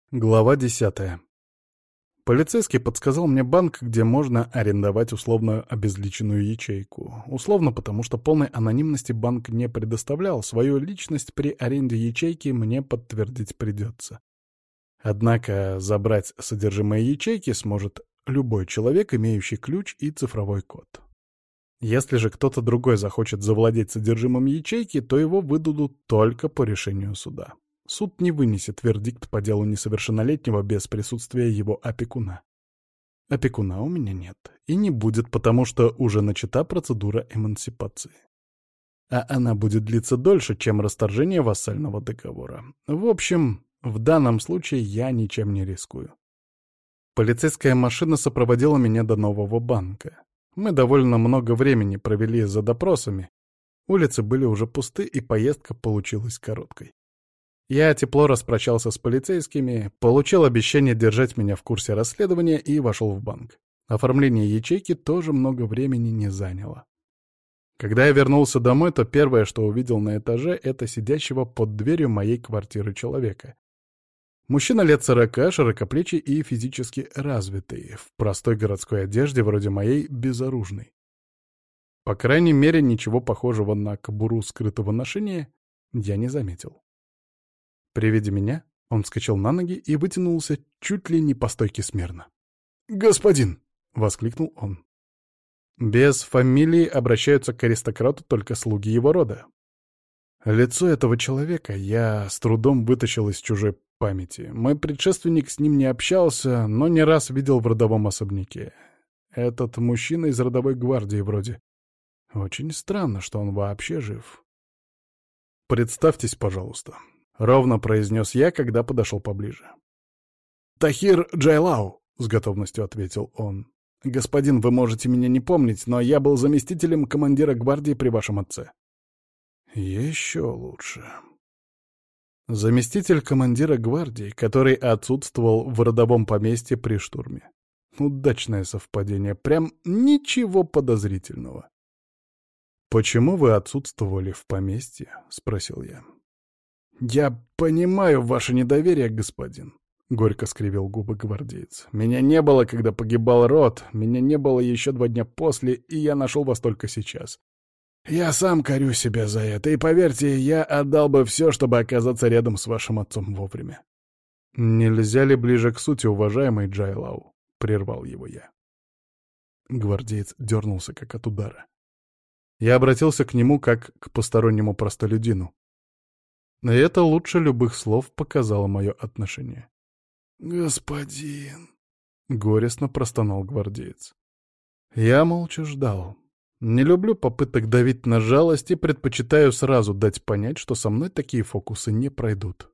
Глава 10. Полицейский подсказал мне банк, где можно арендовать условно обезличенную ячейку. Условно, потому что полной анонимности банк не предоставлял, свою личность при аренде ячейки мне подтвердить придется. Однако забрать содержимое ячейки сможет любой человек, имеющий ключ и цифровой код. Если же кто-то другой захочет завладеть содержимым ячейки, то его выдадут только по решению суда. Суд не вынесет вердикт по делу несовершеннолетнего без присутствия его опекуна. Опекуна у меня нет. И не будет, потому что уже начата процедура эмансипации. А она будет длиться дольше, чем расторжение вассального договора. В общем, в данном случае я ничем не рискую. Полицейская машина сопроводила меня до нового банка. Мы довольно много времени провели за допросами. Улицы были уже пусты, и поездка получилась короткой. Я тепло распрощался с полицейскими, получил обещание держать меня в курсе расследования и вошел в банк. Оформление ячейки тоже много времени не заняло. Когда я вернулся домой, то первое, что увидел на этаже, это сидящего под дверью моей квартиры человека. Мужчина лет 40, широкоплечий и физически развитый, в простой городской одежде, вроде моей, безоружный. По крайней мере, ничего похожего на кобуру скрытого ношения я не заметил. При виде меня он вскочил на ноги и вытянулся чуть ли не по стойке смирно. «Господин!» — воскликнул он. Без фамилии обращаются к аристократу только слуги его рода. Лицо этого человека я с трудом вытащил из чужой памяти. Мой предшественник с ним не общался, но не раз видел в родовом особняке. Этот мужчина из родовой гвардии вроде. Очень странно, что он вообще жив. «Представьтесь, пожалуйста», — ровно произнес я, когда подошел поближе. «Тахир Джайлау», — с готовностью ответил он. «Господин, вы можете меня не помнить, но я был заместителем командира гвардии при вашем отце». «Еще лучше». Заместитель командира гвардии, который отсутствовал в родовом поместье при штурме. Удачное совпадение, прям ничего подозрительного. «Почему вы отсутствовали в поместье?» — спросил я. «Я понимаю ваше недоверие, господин», — горько скривил губы гвардеец. «Меня не было, когда погибал род, меня не было еще 2 дня после, и я нашел вас только сейчас. Я сам корю себя за это, и поверьте, я отдал бы все, чтобы оказаться рядом с вашим отцом вовремя». «Нельзя ли ближе к сути, уважаемый Джайлау?» — прервал его я. Гвардеец дернулся, как от удара. Я обратился к нему, как к постороннему простолюдину. И это лучше любых слов показало мое отношение. «Господин...» — горестно простонал гвардеец. Я молча ждал. Не люблю попыток давить на жалость и предпочитаю сразу дать понять, что со мной такие фокусы не пройдут.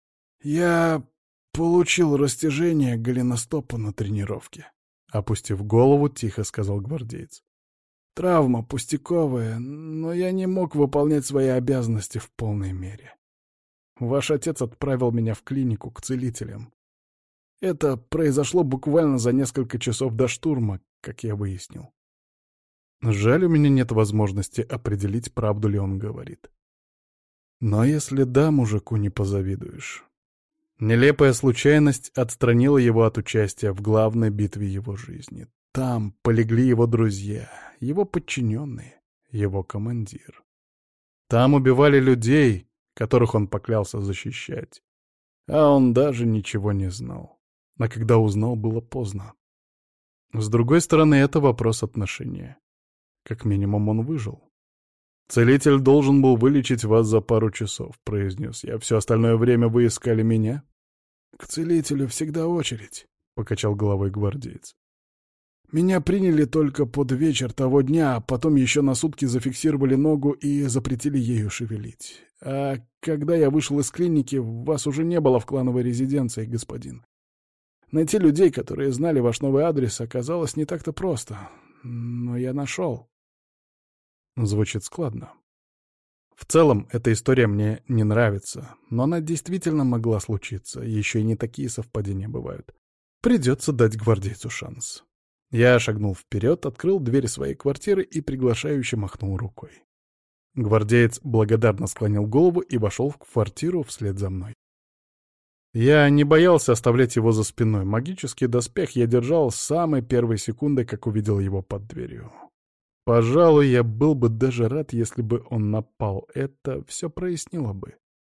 «Я получил растяжение голеностопа на тренировке», — опустив голову, тихо сказал гвардеец. «Травма пустяковая, но я не мог выполнять свои обязанности в полной мере. Ваш отец отправил меня в клинику к целителям. Это произошло буквально за несколько часов до штурма, как я выяснил. Жаль, у меня нет возможности определить, правду ли он говорит. Но если да, мужику не позавидуешь». Нелепая случайность отстранила его от участия в главной битве его жизни. Там полегли его друзья, его подчиненные, его командир. Там убивали людей, которых он поклялся защищать. А он даже ничего не знал. А когда узнал, было поздно. С другой стороны, это вопрос отношения. Как минимум, он выжил. «Целитель должен был вылечить вас за пару часов», — произнес я. «Все остальное время вы искали меня?» «К целителю всегда очередь», — покачал головой гвардеец. «Меня приняли только под вечер того дня, а потом еще на сутки зафиксировали ногу и запретили ею шевелить. А когда я вышел из клиники, вас уже не было в клановой резиденции, господин. Найти людей, которые знали ваш новый адрес, оказалось не так-то просто. Но я нашел». Звучит складно. В целом, эта история мне не нравится, но она действительно могла случиться, еще и не такие совпадения бывают. Придется дать гвардейцу шанс. Я шагнул вперед, открыл дверь своей квартиры и приглашающе махнул рукой. Гвардеец благодарно склонил голову и вошел в квартиру вслед за мной. Я не боялся оставлять его за спиной. Магический доспех я держал с самой первой секунды, как увидел его под дверью. Пожалуй, я был бы даже рад, если бы он напал. Это все прояснило бы.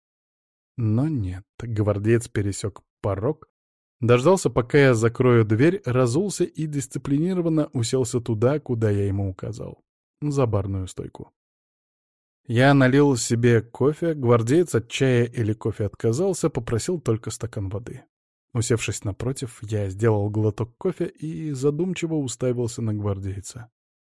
Но нет, гвардеец пересек порог, дождался, пока я закрою дверь, разулся и дисциплинированно уселся туда, куда я ему указал. За барную стойку. Я налил себе кофе, гвардеец от чая или кофе отказался, попросил только стакан воды. Усевшись напротив, я сделал глоток кофе и задумчиво уставился на гвардейца.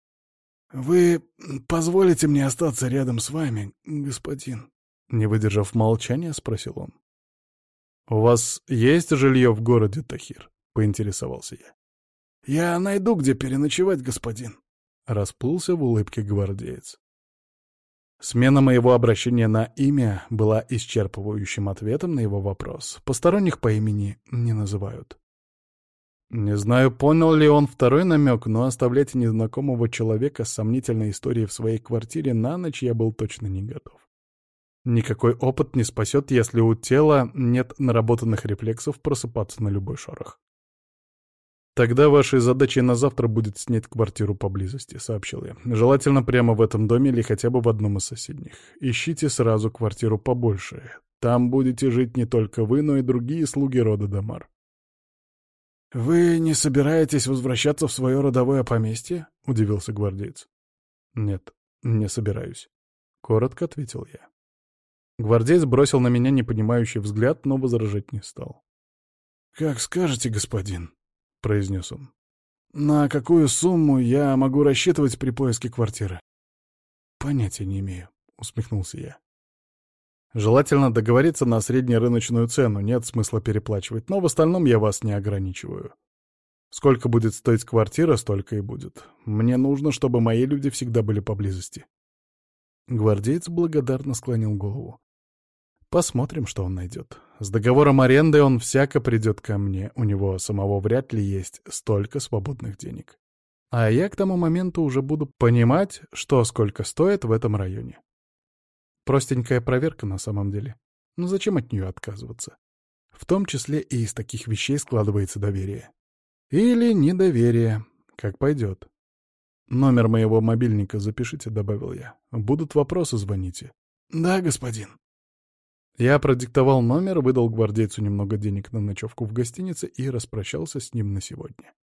«Вы позволите мне остаться рядом с вами, господин?» Не выдержав молчания, спросил он. «У вас есть жилье в городе Тахир?» — поинтересовался я. «Я найду, где переночевать, господин», — расплылся в улыбке гвардеец. Смена моего обращения на имя была исчерпывающим ответом на его вопрос. Посторонних по имени не называют. Не знаю, понял ли он второй намек, но оставлять незнакомого человека с сомнительной историей в своей квартире на ночь я был точно не готов. Никакой опыт не спасет, если у тела нет наработанных рефлексов просыпаться на любой шорох. «Тогда вашей задачей на завтра будет снять квартиру поблизости», — сообщил я. «Желательно прямо в этом доме или хотя бы в одном из соседних. Ищите сразу квартиру побольше. Там будете жить не только вы, но и другие слуги рода Дамар». «Вы не собираетесь возвращаться в свое родовое поместье?» — удивился гвардеец. «Нет, не собираюсь», — коротко ответил я. Гвардеец бросил на меня непонимающий взгляд, но возражать не стал. «Как скажете, господин», — произнес он. «На какую сумму я могу рассчитывать при поиске квартиры?» «Понятия не имею», — усмехнулся я. «Желательно договориться на среднерыночную цену, нет смысла переплачивать, но в остальном я вас не ограничиваю. Сколько будет стоить квартира, столько и будет. Мне нужно, чтобы мои люди всегда были поблизости». Гвардеец благодарно склонил голову. «Посмотрим, что он найдет. С договором аренды он всяко придет ко мне, у него самого вряд ли есть столько свободных денег. А я к тому моменту уже буду понимать, что сколько стоит в этом районе. Простенькая проверка на самом деле. Но зачем от нее отказываться? В том числе и из таких вещей складывается доверие. Или недоверие, как пойдет. Номер моего мобильника запишите», — добавил я. «Будут вопросы, звоните». «Да, господин». Я продиктовал номер, выдал гвардейцу немного денег на ночевку в гостинице и распрощался с ним на сегодня.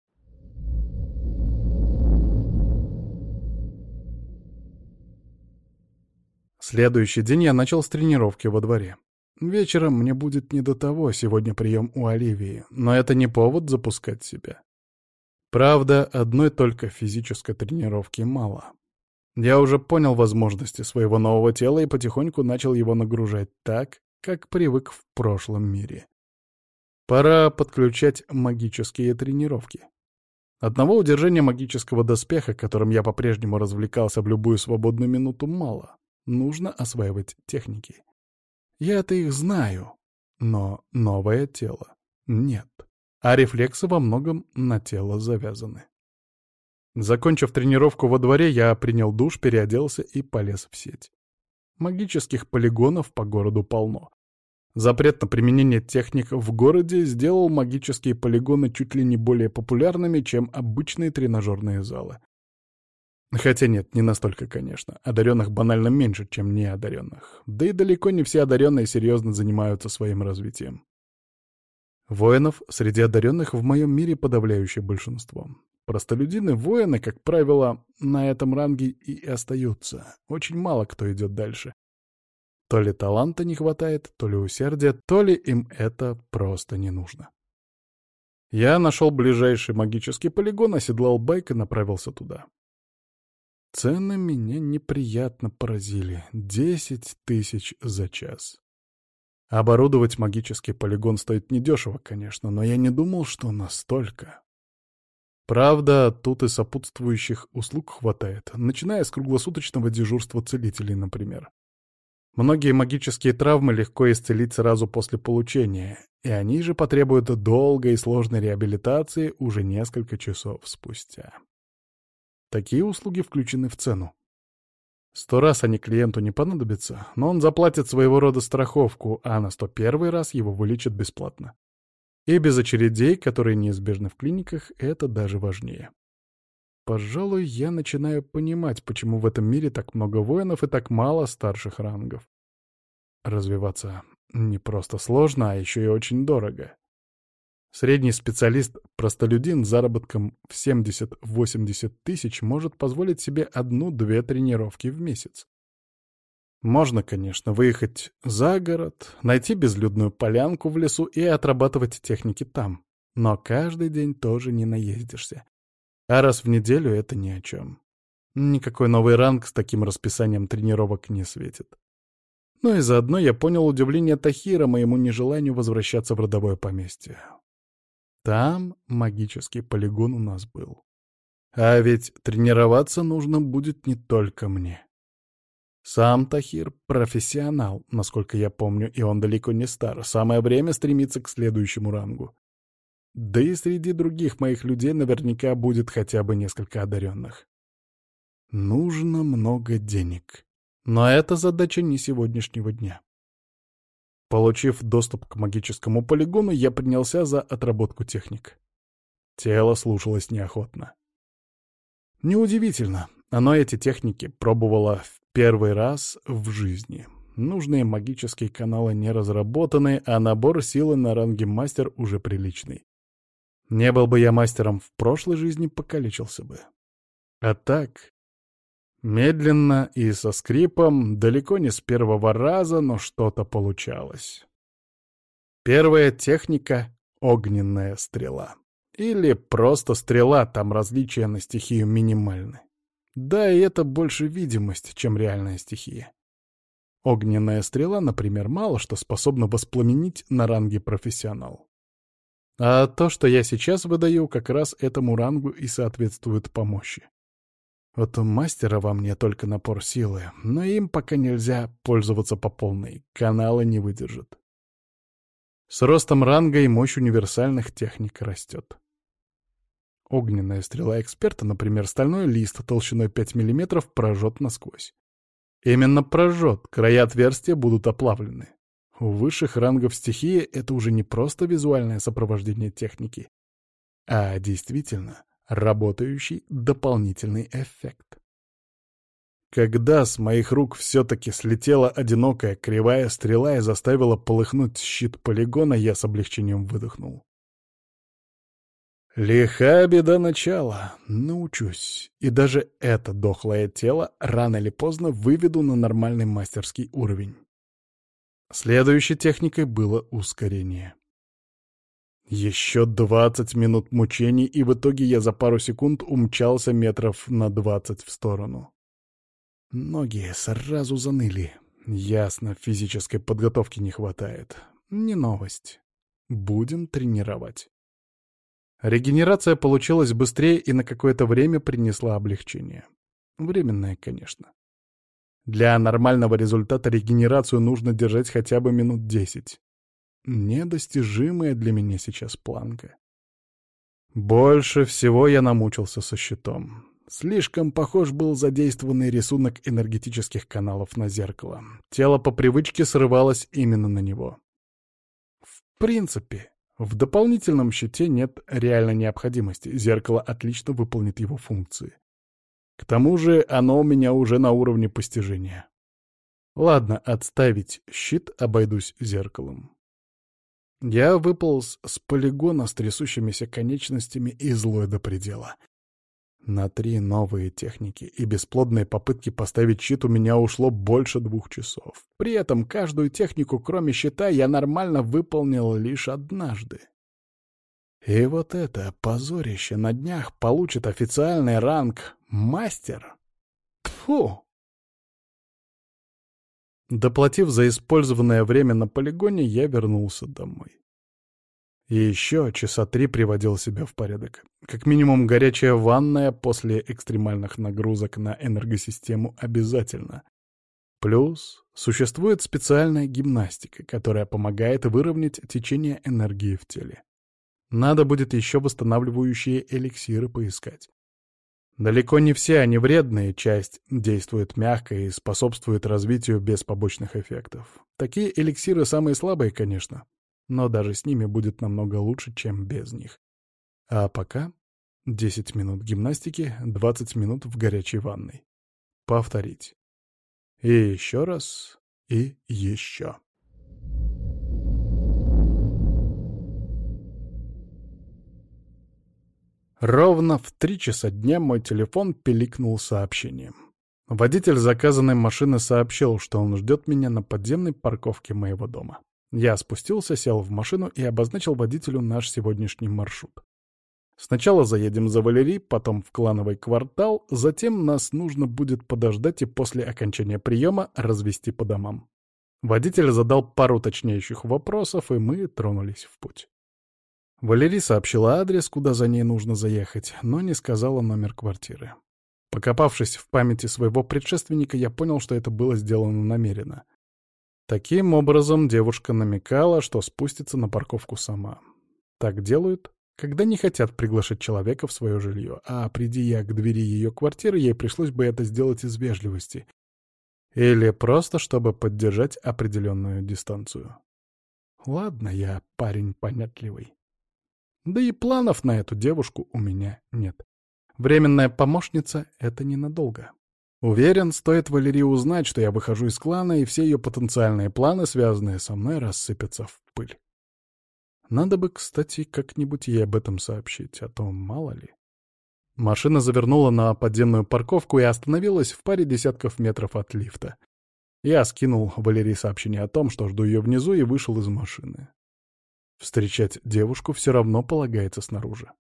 Следующий день я начал с тренировки во дворе. Вечером мне будет не до того, сегодня прием у Оливии, но это не повод запускать себя. Правда, одной только физической тренировки мало. Я уже понял возможности своего нового тела и потихоньку начал его нагружать так, как привык в прошлом мире. Пора подключать магические тренировки. Одного удержания магического доспеха, которым я по-прежнему развлекался в любую свободную минуту, мало. Нужно осваивать техники. Я-то их знаю, но новое тело нет. А рефлексы во многом на тело завязаны. Закончив тренировку во дворе, я принял душ, переоделся и полез в сеть. Магических полигонов по городу полно. Запрет на применение техник в городе сделал магические полигоны чуть ли не более популярными, чем обычные тренажерные залы. Хотя нет, не настолько, конечно. Одаренных банально меньше, чем неодаренных. Да и далеко не все одаренные серьезно занимаются своим развитием. Воинов среди одаренных в моем мире подавляющее большинство. Простолюдины-воины, как правило, на этом ранге и остаются. Очень мало кто идет дальше. То ли таланта не хватает, то ли усердия, то ли им это просто не нужно. Я нашел ближайший магический полигон, оседлал байк и направился туда. Цены меня неприятно поразили. 10 тысяч за час. Оборудовать магический полигон стоит недешево, конечно, но я не думал, что настолько. Правда, тут и сопутствующих услуг хватает, начиная с круглосуточного дежурства целителей, например. Многие магические травмы легко исцелить сразу после получения, и они же потребуют долгой и сложной реабилитации уже несколько часов спустя. Такие услуги включены в цену. 100 раз они клиенту не понадобятся, но он заплатит своего рода страховку, а на 101 раз его вылечат бесплатно. И без очередей, которые неизбежны в клиниках, это даже важнее. Пожалуй, я начинаю понимать, почему в этом мире так много воинов и так мало старших рангов. Развиваться не просто сложно, а еще и очень дорого. Средний специалист-простолюдин с заработком в 70-80 тысяч может позволить себе 1-2 тренировки в месяц. Можно, конечно, выехать за город, найти безлюдную полянку в лесу и отрабатывать техники там. Но каждый день тоже не наездишься. А раз в неделю это ни о чем. Никакой новый ранг с таким расписанием тренировок не светит. Ну и заодно я понял удивление Тахира моему нежеланию возвращаться в родовое поместье. Там магический полигон у нас был. А ведь тренироваться нужно будет не только мне. Сам Тахир — профессионал, насколько я помню, и он далеко не стар. Самое время стремиться к следующему рангу. Да и среди других моих людей наверняка будет хотя бы несколько одаренных. Нужно много денег. Но это задача не сегодняшнего дня. Получив доступ к магическому полигону, я принялся за отработку техник. Тело слушалось неохотно. Неудивительно, оно эти техники пробовало в первый раз в жизни. Нужные магические каналы не разработаны, а набор силы на ранге мастер уже приличный. Не был бы я мастером в прошлой жизни, покалечился бы. А так, медленно и со скрипом, далеко не с первого раза, но что-то получалось. Первая техника — огненная стрела. Или просто стрела, там различия на стихию минимальны. Да, и это больше видимость, чем реальная стихия. Огненная стрела, например, мало что способна воспламенить на ранге профессионал. А то, что я сейчас выдаю, как раз этому рангу и соответствует по мощи. Вот у мастера во мне только напор силы, но им пока нельзя пользоваться по полной, каналы не выдержат. С ростом ранга и мощь универсальных техник растет. Огненная стрела эксперта, например, стальной лист толщиной 5 мм прожжет насквозь. Именно прожжет, края отверстия будут оплавлены. У высших рангов стихии это уже не просто визуальное сопровождение техники, а действительно работающий дополнительный эффект. Когда с моих рук все-таки слетела одинокая кривая стрела и заставила полыхнуть щит полигона, я с облегчением выдохнул. Лиха беда начала. Научусь. И даже это дохлое тело рано или поздно выведу на нормальный мастерский уровень. Следующей техникой было ускорение. Еще 20 минут мучений, и в итоге я за пару секунд умчался метров на 20 в сторону. Ноги сразу заныли. Ясно, физической подготовки не хватает. Не новость. Будем тренировать. Регенерация получилась быстрее и на какое-то время принесла облегчение. Временное, конечно. Для нормального результата регенерацию нужно держать хотя бы минут 10. Недостижимая для меня сейчас планка. Больше всего я намучился со щитом. Слишком похож был задействованный рисунок энергетических каналов на зеркало. Тело по привычке срывалось именно на него. В принципе, в дополнительном щите нет реальной необходимости. Зеркало отлично выполнит его функции. К тому же оно у меня уже на уровне постижения. Ладно, отставить щит, обойдусь зеркалом. Я выполз с полигона с трясущимися конечностями и злой до предела. На 3 новые техники и бесплодные попытки поставить щит у меня ушло больше 2 часов. При этом каждую технику, кроме щита, я нормально выполнил лишь однажды. И вот это позорище на днях получит официальный ранг «Мастер». Тьфу! Доплатив за использованное время на полигоне, я вернулся домой. И еще часа 3 приводил себя в порядок. Как минимум горячая ванная после экстремальных нагрузок на энергосистему обязательно. Плюс существует специальная гимнастика, которая помогает выровнять течение энергии в теле. Надо будет еще восстанавливающие эликсиры поискать. Далеко не все они вредные, часть действует мягко и способствует развитию без побочных эффектов. Такие эликсиры самые слабые, конечно, но даже с ними будет намного лучше, чем без них. А пока 10 минут гимнастики, 20 минут в горячей ванной. Повторить. И еще раз, и еще. Ровно в 3 часа дня мой телефон пиликнул сообщением. Водитель заказанной машины сообщил, что он ждет меня на подземной парковке моего дома. Я спустился, сел в машину и обозначил водителю наш сегодняшний маршрут. Сначала заедем за Валерий, потом в клановый квартал, затем нас нужно будет подождать и после окончания приема развести по домам. Водитель задал пару уточняющих вопросов, и мы тронулись в путь. Валерий сообщила адрес, куда за ней нужно заехать, но не сказала номер квартиры. Покопавшись в памяти своего предшественника, я понял, что это было сделано намеренно. Таким образом, девушка намекала, что спустится на парковку сама. Так делают, когда не хотят приглашать человека в свое жилье, а приди я к двери ее квартиры, ей пришлось бы это сделать из вежливости. Или просто, чтобы поддержать определенную дистанцию. Ладно, я парень понятливый. Да и планов на эту девушку у меня нет. Временная помощница — это ненадолго. Уверен, стоит Валерии узнать, что я выхожу из клана, и все ее потенциальные планы, связанные со мной, рассыпятся в пыль. Надо бы, кстати, как-нибудь ей об этом сообщить, а то мало ли. Машина завернула на подземную парковку и остановилась в паре десятков метров от лифта. Я скинул Валерии сообщение о том, что жду ее внизу, и вышел из машины. Встречать девушку все равно полагается снаружи.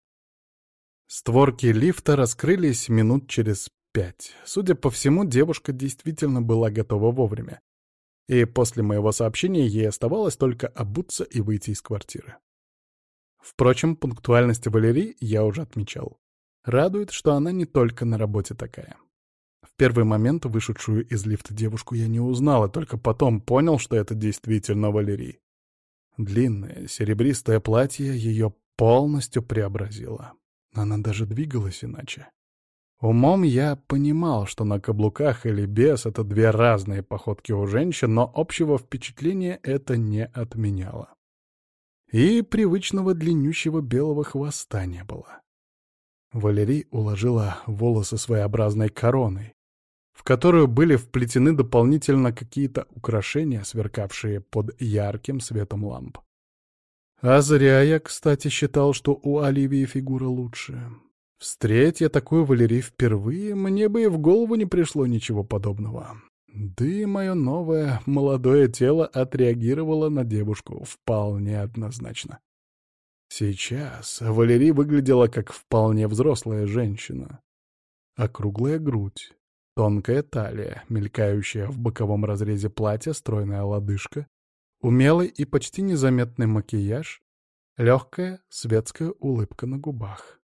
Створки лифта раскрылись минут через 5. Судя по всему, девушка действительно была готова вовремя. И после моего сообщения ей оставалось только обуться и выйти из квартиры. Впрочем, пунктуальность Валерии я уже отмечал. Радует, что она не только на работе такая. В первый момент вышедшую из лифта девушку я не узнал, и только потом понял, что это действительно Валерий. Длинное серебристое платье ее полностью преобразило. Она даже двигалась иначе. Умом я понимал, что на каблуках или без — это две разные походки у женщин, но общего впечатления это не отменяло. И привычного длиннющего белого хвоста не было. Валерий уложила волосы своеобразной короной, в которую были вплетены дополнительно какие-то украшения, сверкавшие под ярким светом ламп. А зря я, кстати, считал, что у Оливии фигура лучше. Встреть я такую Валерий впервые, мне бы и в голову не пришло ничего подобного. Да и мое новое молодое тело отреагировало на девушку вполне однозначно. Сейчас Валерий выглядела как вполне взрослая женщина. Округлая грудь, тонкая талия, мелькающая в боковом разрезе платья стройная лодыжка, умелый и почти незаметный макияж, легкая светская улыбка на губах.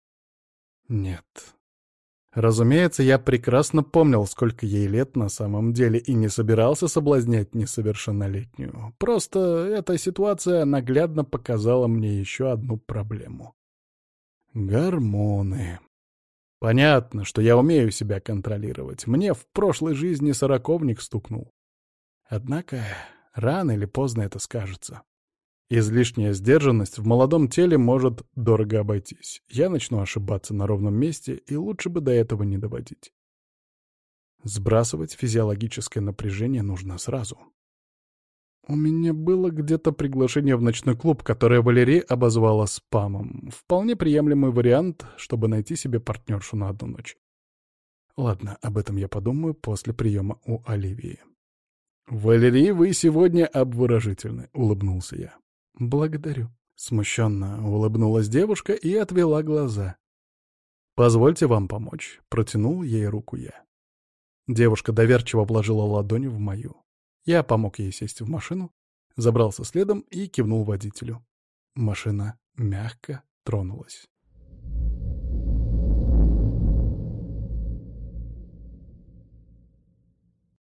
Нет. Разумеется, я прекрасно помнил, сколько ей лет на самом деле, и не собирался соблазнять несовершеннолетнюю. Просто эта ситуация наглядно показала мне еще одну проблему. Гормоны. Понятно, что я умею себя контролировать. Мне в прошлой жизни сороковник стукнул. Однако рано или поздно это скажется. Излишняя сдержанность в молодом теле может дорого обойтись. Я начну ошибаться на ровном месте, и лучше бы до этого не доводить. Сбрасывать физиологическое напряжение нужно сразу. У меня было где-то приглашение в ночной клуб, которое Валерия обозвала спамом. Вполне приемлемый вариант, чтобы найти себе партнершу на одну ночь. Ладно, об этом я подумаю после приема у Оливии. «Валерий, вы сегодня обворожительны», — улыбнулся я. «Благодарю». Смущенно улыбнулась девушка и отвела глаза. «Позвольте вам помочь», — протянул ей руку я. Девушка доверчиво вложила ладонь в мою. Я помог ей сесть в машину, забрался следом и кивнул водителю. Машина мягко тронулась.